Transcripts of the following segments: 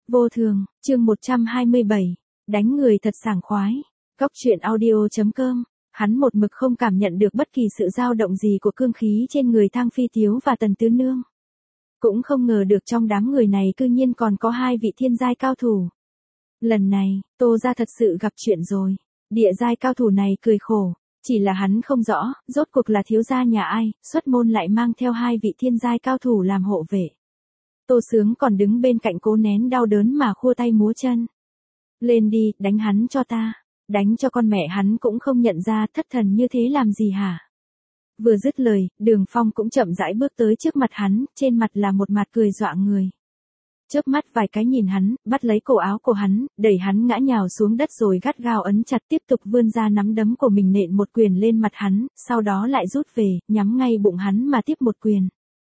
Vô thường, chương 127. Đánh người thật sảng khoái. Góc truyện audio.com. Hắn một mực không cảm nhận được bất kỳ sự dao động gì của cương khí trên người Thang Phi Tiếu và Tần Tứ Nương. Cũng không ngờ được trong đám người này cư nhiên còn có hai vị thiên giai cao thủ. Lần này, Tô gia thật sự gặp chuyện rồi. Địa giai cao thủ này cười khổ. Chỉ là hắn không rõ, rốt cuộc là thiếu gia nhà ai, xuất môn lại mang theo hai vị thiên giai cao thủ làm hộ vệ. Tô Sướng còn đứng bên cạnh cố nén đau đớn mà khua tay múa chân. Lên đi, đánh hắn cho ta. Đánh cho con mẹ hắn cũng không nhận ra, thất thần như thế làm gì hả? Vừa dứt lời, Đường Phong cũng chậm rãi bước tới trước mặt hắn, trên mặt là một mặt cười dọa người. Chớp mắt vài cái nhìn hắn, bắt lấy cổ áo của hắn, đẩy hắn ngã nhào xuống đất rồi gắt gao ấn chặt, tiếp tục vươn ra nắm đấm của mình nện một quyền lên mặt hắn, sau đó lại rút về, nhắm ngay bụng hắn mà tiếp một quyền.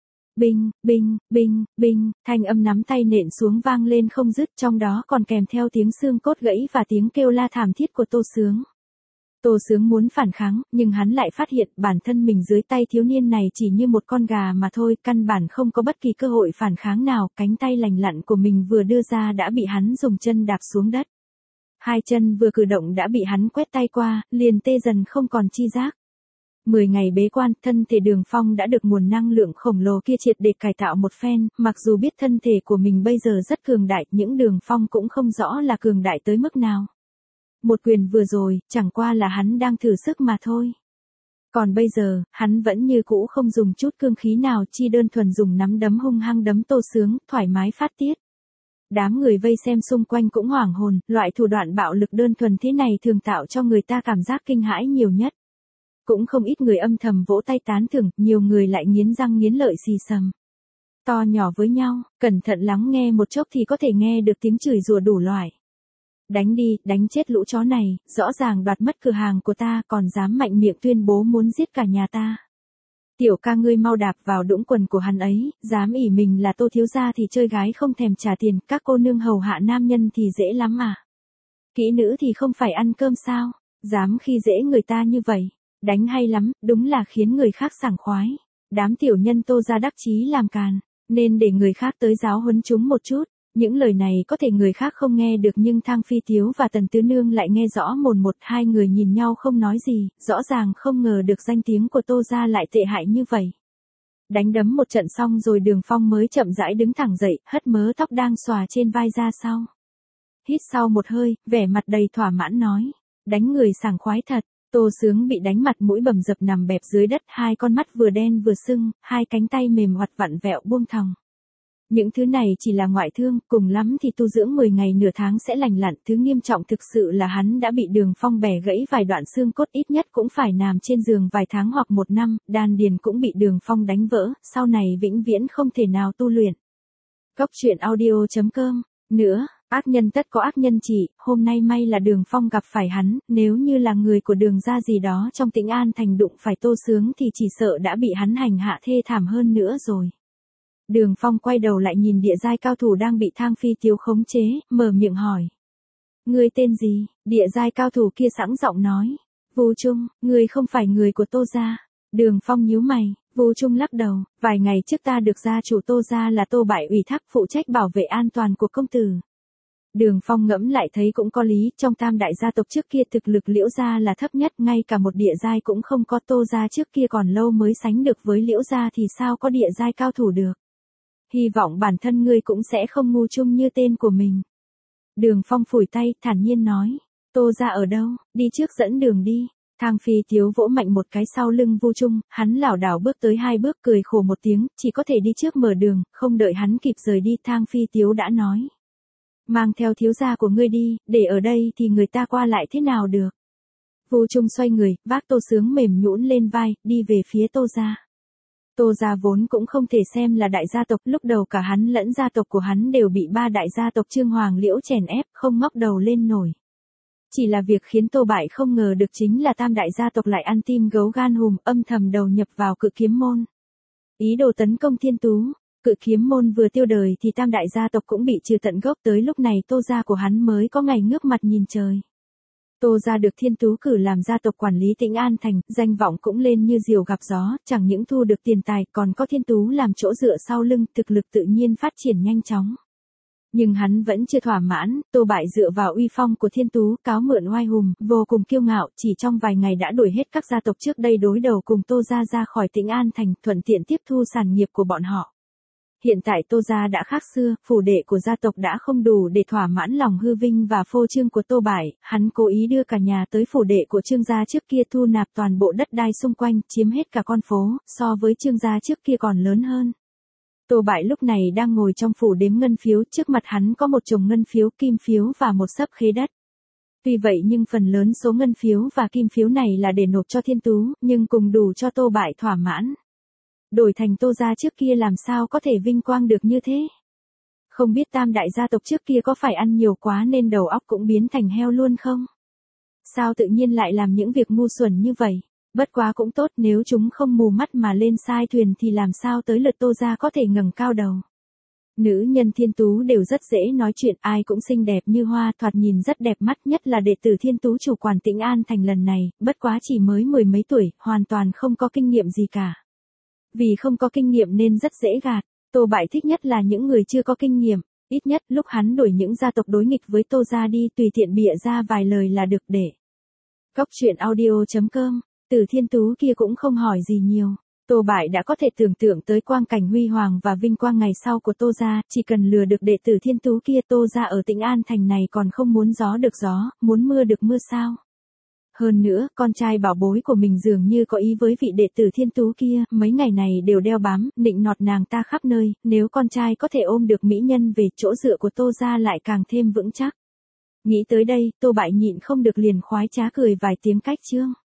Binh, binh, binh, binh, thanh âm nắm tay nện xuống vang lên không dứt, trong đó còn kèm theo tiếng xương cốt gãy và tiếng kêu la thảm thiết của Tô Sướng. Tô Sướng muốn phản kháng, nhưng hắn lại phát hiện bản thân mình dưới tay thiếu niên này chỉ như một con gà mà thôi, căn bản không có bất kỳ cơ hội phản kháng nào, cánh tay lành lặn của mình vừa đưa ra đã bị hắn dùng chân đạp xuống đất. Hai chân vừa cử động đã bị hắn quét tay qua, liền tê dần không còn chi giác. 10 ngày bế quan, thân thể Đường Phong đã được nguồn năng lượng khổng lồ kia triệt để cải tạo một phen, mặc dù biết thân thể của mình bây giờ rất cường đại, những Đường Phong cũng không rõ là cường đại tới mức nào. Một quyền vừa rồi, chẳng qua là hắn đang thử sức mà thôi. Còn bây giờ, hắn vẫn như cũ không dùng chút cương khí nào, chi đơn thuần dùng nắm đấm hung hăng đấm Tô Sướng, thoải mái phát tiết. Đám người vây xem xung quanh cũng hoảng hồn, loại thủ đoạn bạo lực đơn thuần thế này thường tạo cho người ta cảm giác kinh hãi nhiều nhất. Cũng không ít người âm thầm vỗ tay tán thưởng, nhiều người lại nghiến răng nghiến lợi xì xầm. To nhỏ với nhau, cẩn thận lắng nghe một chốc thì có thể nghe được tiếng chửi rủa đủ loại. Đánh đi, đánh chết lũ chó này, rõ ràng đoạt mất cửa hàng của ta còn dám mạnh miệng tuyên bố muốn giết cả nhà ta. Tiểu ca ngươi mau đạp vào đũng quần của hắn ấy, dám ỷ mình là Tô thiếu gia thì chơi gái không thèm trả tiền, các cô nương hầu hạ nam nhân thì dễ lắm à. Kỹ nữ thì không phải ăn cơm sao, dám khi dễ người ta như vậy. Đánh hay lắm, đúng là khiến người khác sảng khoái. Đám tiểu nhân Tô gia đắc chí làm càn, nên để người khác tới giáo huấn chúng một chút. Những lời này có thể người khác không nghe được nhưng Thang Phi Tiếu và Tần Tứ Nương lại nghe rõ mồn một, hai người nhìn nhau không nói gì, rõ ràng không ngờ được danh tiếng của Tô gia lại tệ hại như vậy. Đánh đấm một trận xong rồi Đường Phong mới chậm rãi đứng thẳng dậy, hất mớ tóc đang xòa trên vai ra sau. Hít sau một hơi, vẻ mặt đầy thỏa mãn nói, đánh người sảng khoái thật. Tô Sướng bị đánh mặt mũi bầm dập nằm bẹp dưới đất, hai con mắt vừa đen vừa sưng, hai cánh tay mềm hoạt vặn vẹo buông thòng. Những thứ này chỉ là ngoại thương, cùng lắm thì tu dưỡng 10 ngày nửa tháng sẽ lành lặn, thứ nghiêm trọng thực sự là hắn đã bị Đường Phong bẻ gãy vài đoạn xương cốt, ít nhất cũng phải nằm trên giường vài tháng hoặc một năm, đan điền cũng bị Đường Phong đánh vỡ, sau này vĩnh viễn không thể nào tu luyện. Góc truyện audio.com. Nữa, ác nhân tất có ác nhân trị, hôm nay may là Đường Phong gặp phải hắn, nếu như là người của Đường gia gì đó trong Tĩnh An thành đụng phải Tô Sướng thì chỉ sợ đã bị hắn hành hạ thê thảm hơn nữa rồi. Đường Phong quay đầu lại nhìn địa giai cao thủ đang bị Thang Phi Tiếu khống chế, mở miệng hỏi. Ngươi tên gì? Địa giai cao thủ kia sẵn giọng nói. Vu Trung, ngươi không phải người của Tô gia. Đường Phong nhíu mày, Vu Trung lắc đầu, vài ngày trước ta được gia chủ Tô gia là Tô Bại ủy thác phụ trách bảo vệ an toàn của công tử. Đường Phong ngẫm lại thấy cũng có lý, trong tam đại gia tộc trước kia thực lực Liễu gia là thấp nhất, ngay cả một địa giai cũng không có, Tô gia trước kia còn lâu mới sánh được với Liễu gia thì sao có địa giai cao thủ được. Hy vọng bản thân ngươi cũng sẽ không ngu chung như tên của mình. Đường Phong phủi tay, thản nhiên nói, Tô gia ở đâu, đi trước dẫn đường đi. Thang Phi Tiếu vỗ mạnh một cái sau lưng Vu Trung, hắn lảo đảo bước tới hai bước cười khổ một tiếng, chỉ có thể đi trước mở đường, không đợi hắn kịp rời đi Thang Phi Tiếu đã nói. Mang theo thiếu gia của ngươi đi, để ở đây thì người ta qua lại thế nào được. Vu Trung xoay người, vác Tô Sướng mềm nhũn lên vai, đi về phía Tô gia. Tô gia vốn cũng không thể xem là đại gia tộc, lúc đầu cả hắn lẫn gia tộc của hắn đều bị ba đại gia tộc Trương Hoàng Liễu chèn ép, không ngóc đầu lên nổi. Chỉ là việc khiến Tô Bại không ngờ được chính là tam đại gia tộc lại ăn tim gấu gan hùm, âm thầm đầu nhập vào Cự Kiếm môn. Ý đồ tấn công Thiên Tú. Cự Kiếm môn vừa tiêu đời thì tam đại gia tộc cũng bị trừ tận gốc, tới lúc này Tô gia của hắn mới có ngày ngước mặt nhìn trời. Tô gia được Thiên Tú cử làm gia tộc quản lý Tĩnh An thành, danh vọng cũng lên như diều gặp gió, chẳng những thu được tiền tài, còn có Thiên Tú làm chỗ dựa sau lưng, thực lực tự nhiên phát triển nhanh chóng. Nhưng hắn vẫn chưa thỏa mãn, Tô Bại dựa vào uy phong của Thiên Tú, cáo mượn oai hùng, vô cùng kiêu ngạo, chỉ trong vài ngày đã đuổi hết các gia tộc trước đây đối đầu cùng Tô gia ra khỏi Tĩnh An thành, thuận tiện tiếp thu sản nghiệp của bọn họ. Hiện tại Tô gia đã khác xưa, phủ đệ của gia tộc đã không đủ để thỏa mãn lòng hư vinh và phô trương của Tô Bại, hắn cố ý đưa cả nhà tới phủ đệ của Trương gia trước kia thu nạp toàn bộ đất đai xung quanh, chiếm hết cả con phố, so với Trương gia trước kia còn lớn hơn. Tô Bại lúc này đang ngồi trong phủ đếm ngân phiếu, trước mặt hắn có một chồng ngân phiếu, kim phiếu và một xấp khế đất. Tuy vậy nhưng phần lớn số ngân phiếu và kim phiếu này là để nộp cho Thiên Tú, nhưng cùng đủ cho Tô Bại thỏa mãn. Đổi thành Tô gia trước kia làm sao có thể vinh quang được như thế? Không biết tam đại gia tộc trước kia có phải ăn nhiều quá nên đầu óc cũng biến thành heo luôn không? Sao tự nhiên lại làm những việc ngu xuẩn như vậy? Bất quá cũng tốt, nếu chúng không mù mắt mà lên sai thuyền thì làm sao tới lượt Tô gia có thể ngẩng cao đầu. Nữ nhân Thiên Tú đều rất dễ nói chuyện, ai cũng xinh đẹp như hoa, thoạt nhìn rất đẹp mắt, nhất là đệ tử Thiên Tú chủ quản Tĩnh An thành lần này, bất quá chỉ mới 10 mấy tuổi, hoàn toàn không có kinh nghiệm gì cả. Vì không có kinh nghiệm nên rất dễ gạt, Tô Bại thích nhất là những người chưa có kinh nghiệm, ít nhất lúc hắn đuổi những gia tộc đối nghịch với Tô gia đi, tùy tiện bịa ra vài lời là được để. Góc truyện audio.com, Từ Thiên Tú kia cũng không hỏi gì nhiều. Tô Bại đã có thể tưởng tượng tới quang cảnh huy hoàng và vinh quang ngày sau của Tô gia, chỉ cần lừa được đệ tử Thiên Tú kia, Tô gia ở Tĩnh An thành này còn không muốn gió được gió, muốn mưa được mưa sao. Hơn nữa, con trai bảo bối của mình dường như có ý với vị đệ tử Thiên Tú kia, mấy ngày này đều đeo bám, nịnh nọt nàng ta khắp nơi, nếu con trai có thể ôm được mỹ nhân về, chỗ dựa của Tô gia lại càng thêm vững chắc. Nghĩ tới đây, Tô Bại nhịn không được liền khoái trá cười vài tiếng cách chương.